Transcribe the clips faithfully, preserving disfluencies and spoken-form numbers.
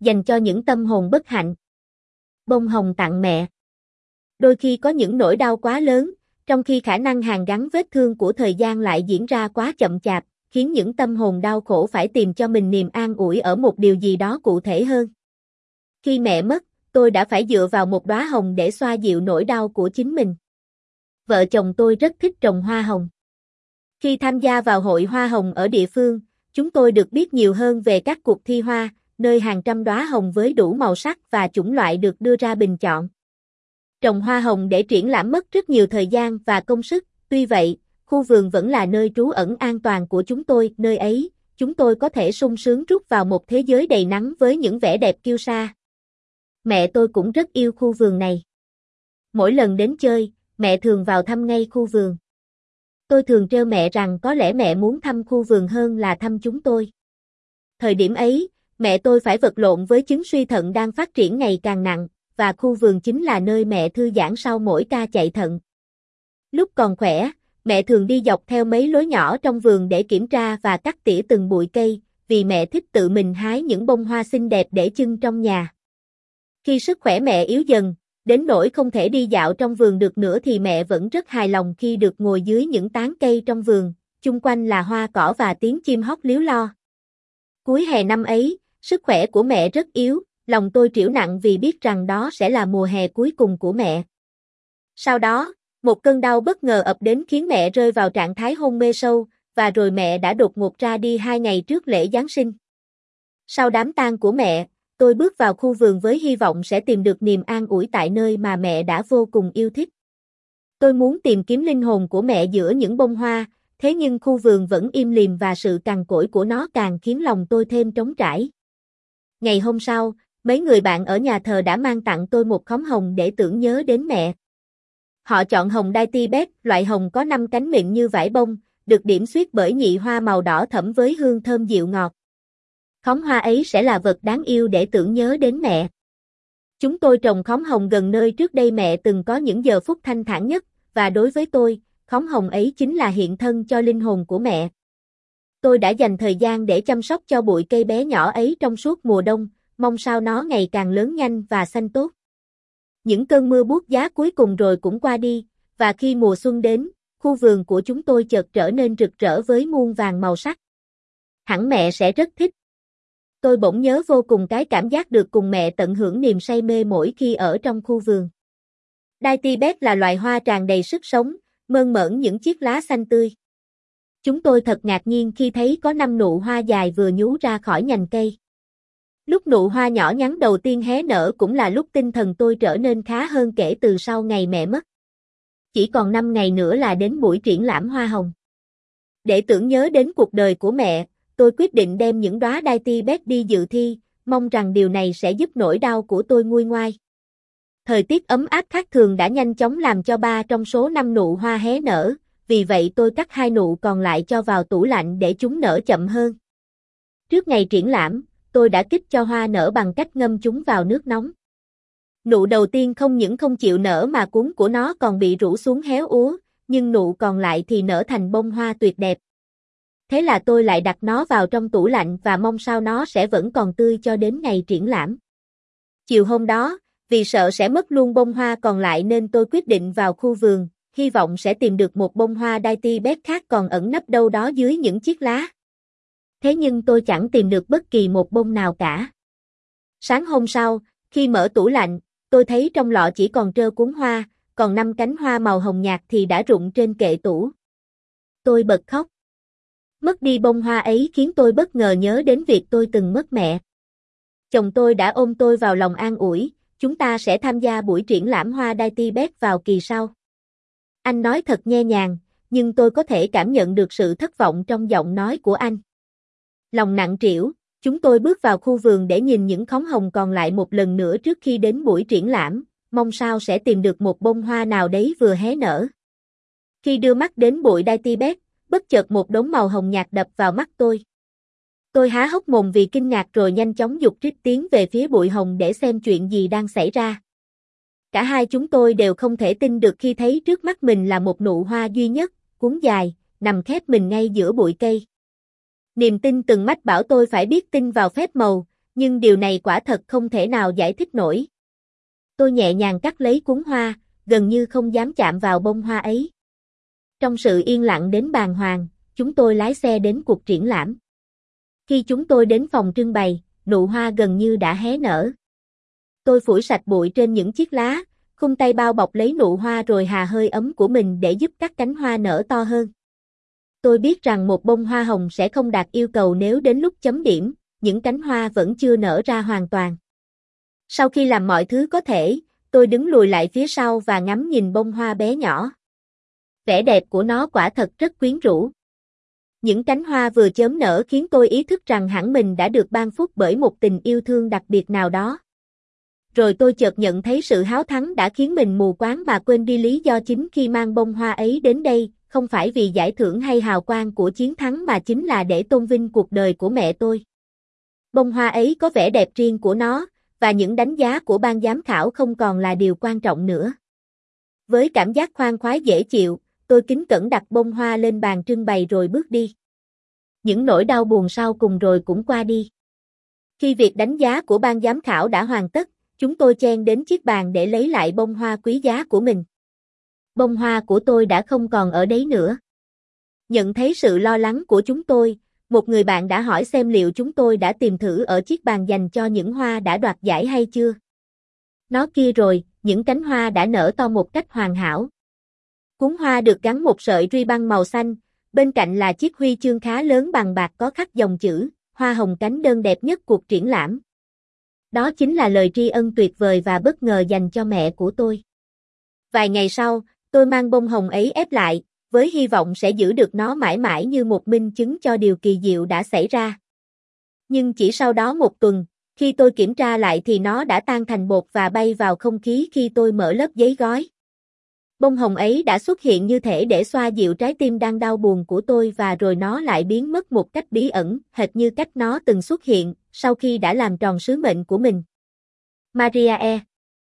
Dành cho những tâm hồn bất hạnh. Bông hồng tặng mẹ. Đôi khi có những nỗi đau quá lớn, trong khi khả năng hàn gắn vết thương của thời gian lại diễn ra quá chậm chạp, khiến những tâm hồn đau khổ phải tìm cho mình niềm an ủi ở một điều gì đó cụ thể hơn. Khi mẹ mất, tôi đã phải dựa vào một đóa hồng để xoa dịu nỗi đau của chính mình. Vợ chồng tôi rất thích trồng hoa hồng. Khi tham gia vào hội hoa hồng ở địa phương, chúng tôi được biết nhiều hơn về các cuộc thi hoa, nơi hàng trăm đóa hồng với đủ màu sắc và chủng loại được đưa ra bình chọn. Trồng hoa hồng để triển lãm mất rất nhiều thời gian và công sức, tuy vậy, khu vườn vẫn là nơi trú ẩn an toàn của chúng tôi, nơi ấy, chúng tôi có thể sung sướng rút vào một thế giới đầy nắng với những vẻ đẹp kiêu sa. Mẹ tôi cũng rất yêu khu vườn này. Mỗi lần đến chơi, mẹ thường vào thăm ngay khu vườn. Tôi thường trêu mẹ rằng có lẽ mẹ muốn thăm khu vườn hơn là thăm chúng tôi. Thời điểm ấy, mẹ tôi phải vật lộn với chứng suy thận đang phát triển ngày càng nặng, và khu vườn chính là nơi mẹ thư giãn sau mỗi ca chạy thận. Lúc còn khỏe, mẹ thường đi dọc theo mấy lối nhỏ trong vườn để kiểm tra và cắt tỉa từng bụi cây, vì mẹ thích tự mình hái những bông hoa xinh đẹp để trưng trong nhà. Khi sức khỏe mẹ yếu dần, đến nỗi không thể đi dạo trong vườn được nữa thì mẹ vẫn rất hài lòng khi được ngồi dưới những tán cây trong vườn, chung quanh là hoa cỏ và tiếng chim hót líu lo. Cuối hè năm ấy, sức khỏe của mẹ rất yếu, lòng tôi trĩu nặng vì biết rằng đó sẽ là mùa hè cuối cùng của mẹ. Sau đó, một cơn đau bất ngờ ập đến khiến mẹ rơi vào trạng thái hôn mê sâu, và rồi mẹ đã đột ngột ra đi hai ngày trước lễ Giáng sinh. Sau đám tang của mẹ, tôi bước vào khu vườn với hy vọng sẽ tìm được niềm an ủi tại nơi mà mẹ đã vô cùng yêu thích. Tôi muốn tìm kiếm linh hồn của mẹ giữa những bông hoa, thế nhưng khu vườn vẫn im lìm và sự cằn cỗi của nó càng khiến lòng tôi thêm trống trải. Ngày hôm sau, mấy người bạn ở nhà thờ đã mang tặng tôi một khóm hồng để tưởng nhớ đến mẹ. Họ chọn hồng Dainty Best, loại hồng có năm cánh mịn như vải bông, được điểm xuyết bởi nhị hoa màu đỏ thẫm với hương thơm dịu ngọt. Khóm hoa ấy sẽ là vật đáng yêu để tưởng nhớ đến mẹ. Chúng tôi trồng khóm hồng gần nơi trước đây mẹ từng có những giờ phút thanh thản nhất, và đối với tôi, khóm hồng ấy chính là hiện thân cho linh hồn của mẹ. Tôi đã dành thời gian để chăm sóc cho bụi cây bé nhỏ ấy trong suốt mùa đông, mong sao nó ngày càng lớn nhanh và xanh tốt. Những cơn mưa buốt giá cuối cùng rồi cũng qua đi, và khi mùa xuân đến, khu vườn của chúng tôi chợt trở nên rực rỡ với muôn vàng màu sắc. Hẳn mẹ sẽ rất thích. Tôi bỗng nhớ vô cùng cái cảm giác được cùng mẹ tận hưởng niềm say mê mỗi khi ở trong khu vườn. Dainty Best là loài hoa tràn đầy sức sống, mơn mởn những chiếc lá xanh tươi. Chúng tôi thật ngạc nhiên khi thấy có năm nụ hoa dài vừa nhú ra khỏi nhành cây. Lúc nụ hoa nhỏ nhắn đầu tiên hé nở cũng là lúc tinh thần tôi trở nên khá hơn kể từ sau ngày mẹ mất. Chỉ còn năm ngày nữa là đến buổi triển lãm hoa hồng. Để tưởng nhớ đến cuộc đời của mẹ, tôi quyết định đem những đóa Dainty Best đi dự thi, mong rằng điều này sẽ giúp nỗi đau của tôi nguôi ngoai. Thời tiết ấm áp khác thường đã nhanh chóng làm cho ba trong số năm nụ hoa hé nở, vì vậy tôi cắt hai nụ còn lại cho vào tủ lạnh để chúng nở chậm hơn. Trước ngày triển lãm, tôi đã kích cho hoa nở bằng cách ngâm chúng vào nước nóng. Nụ đầu tiên không những không chịu nở mà cuống của nó còn bị rũ xuống héo úa, nhưng nụ còn lại thì nở thành bông hoa tuyệt đẹp. Thế là tôi lại đặt nó vào trong tủ lạnh và mong sao nó sẽ vẫn còn tươi cho đến ngày triển lãm. Chiều hôm đó, vì sợ sẽ mất luôn bông hoa còn lại nên tôi quyết định vào khu vườn, hy vọng sẽ tìm được một bông hoa Dainty Best khác còn ẩn nấp đâu đó dưới những chiếc lá. Thế nhưng tôi chẳng tìm được bất kỳ một bông nào cả. Sáng hôm sau, khi mở tủ lạnh, tôi thấy trong lọ chỉ còn trơ cuốn hoa, còn năm cánh hoa màu hồng nhạt thì đã rụng trên kệ tủ. Tôi bật khóc. Mất đi bông hoa ấy khiến tôi bất ngờ nhớ đến việc tôi từng mất mẹ. Chồng tôi đã ôm tôi vào lòng an ủi, chúng ta sẽ tham gia buổi triển lãm hoa Dainty Best vào kỳ sau. Anh nói thật nhẹ nhàng, nhưng tôi có thể cảm nhận được sự thất vọng trong giọng nói của anh. Lòng nặng trĩu, chúng tôi bước vào khu vườn để nhìn những khóm hồng còn lại một lần nữa trước khi đến buổi triển lãm, mong sao sẽ tìm được một bông hoa nào đấy vừa hé nở. Khi đưa mắt đến bụi Dainty Best, bất chợt một đốm màu hồng nhạt đập vào mắt tôi. Tôi há hốc mồm vì kinh ngạc rồi nhanh chóng giục rít tiến về phía bụi hồng để xem chuyện gì đang xảy ra. Cả hai chúng tôi đều không thể tin được khi thấy trước mắt mình là một nụ hoa duy nhất, cuốn dài, nằm khép mình ngay giữa bụi cây. Niềm tin từng mách bảo tôi phải biết tin vào phép màu, Nhưng điều này quả thật không thể nào giải thích nổi. Tôi nhẹ nhàng cắt lấy cuốn hoa, gần như không dám chạm vào bông hoa ấy. Trong sự yên lặng đến bàng hoàng, chúng tôi lái xe đến cuộc triển lãm. Khi chúng tôi đến phòng trưng bày, nụ hoa gần như đã hé nở. Tôi phủi sạch bụi trên những chiếc lá, khung tay bao bọc lấy nụ hoa rồi hà hơi ấm của mình để giúp các cánh hoa nở to hơn. Tôi biết rằng một bông hoa hồng sẽ không đạt yêu cầu nếu đến lúc chấm điểm, những cánh hoa vẫn chưa nở ra hoàn toàn. Sau khi làm mọi thứ có thể, tôi đứng lùi lại phía sau và ngắm nhìn bông hoa bé nhỏ. Vẻ đẹp của nó quả thật rất quyến rũ. Những cánh hoa vừa chớm nở khiến tôi ý thức rằng hẳn mình đã được ban phúc bởi một tình yêu thương đặc biệt nào đó. Rồi tôi chợt nhận thấy sự háo thắng đã khiến mình mù quáng mà quên đi lý do chính khi mang bông hoa ấy đến đây, không phải vì giải thưởng hay hào quang của chiến thắng mà chính là để tôn vinh cuộc đời của mẹ tôi. Bông hoa ấy có vẻ đẹp riêng của nó, và những đánh giá của ban giám khảo không còn là điều quan trọng nữa. Với cảm giác khoan khoái dễ chịu, tôi kính cẩn đặt bông hoa lên bàn trưng bày rồi bước đi. Những nỗi đau buồn sau cùng rồi cũng qua đi. Khi việc đánh giá của ban giám khảo đã hoàn tất, chúng tôi chen đến chiếc bàn để lấy lại bông hoa quý giá của mình. Bông hoa của tôi đã không còn ở đấy nữa. Nhận thấy sự lo lắng của chúng tôi, một người bạn đã hỏi xem liệu chúng tôi đã tìm thử ở chiếc bàn dành cho những hoa đã đoạt giải hay chưa. Nó kia rồi, những cánh hoa đã nở to một cách hoàn hảo. Cuốn hoa được gắn một sợi ruy băng màu xanh, bên cạnh là chiếc huy chương khá lớn bằng bạc có khắc dòng chữ, hoa hồng cánh đơn đẹp nhất cuộc triển lãm. Đó chính là lời tri ân tuyệt vời và bất ngờ dành cho mẹ của tôi. Vài ngày sau, tôi mang bông hồng ấy ép lại, với hy vọng sẽ giữ được nó mãi mãi như một minh chứng cho điều kỳ diệu đã xảy ra. Nhưng chỉ sau đó một tuần, khi tôi kiểm tra lại thì nó đã tan thành bột và bay vào không khí khi tôi mở lớp giấy gói. Bông hồng ấy đã xuất hiện như thể để xoa dịu trái tim đang đau buồn của tôi và rồi nó lại biến mất một cách bí ẩn, hệt như cách nó từng xuất hiện, sau khi đã làm tròn sứ mệnh của mình. Maria E.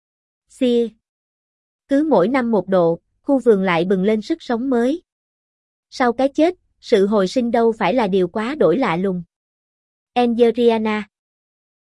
Xia. Cứ mỗi năm một độ, khu vườn lại bừng lên sức sống mới. Sau cái chết, sự hồi sinh đâu phải là điều quá đổi lạ lùng. Angeliana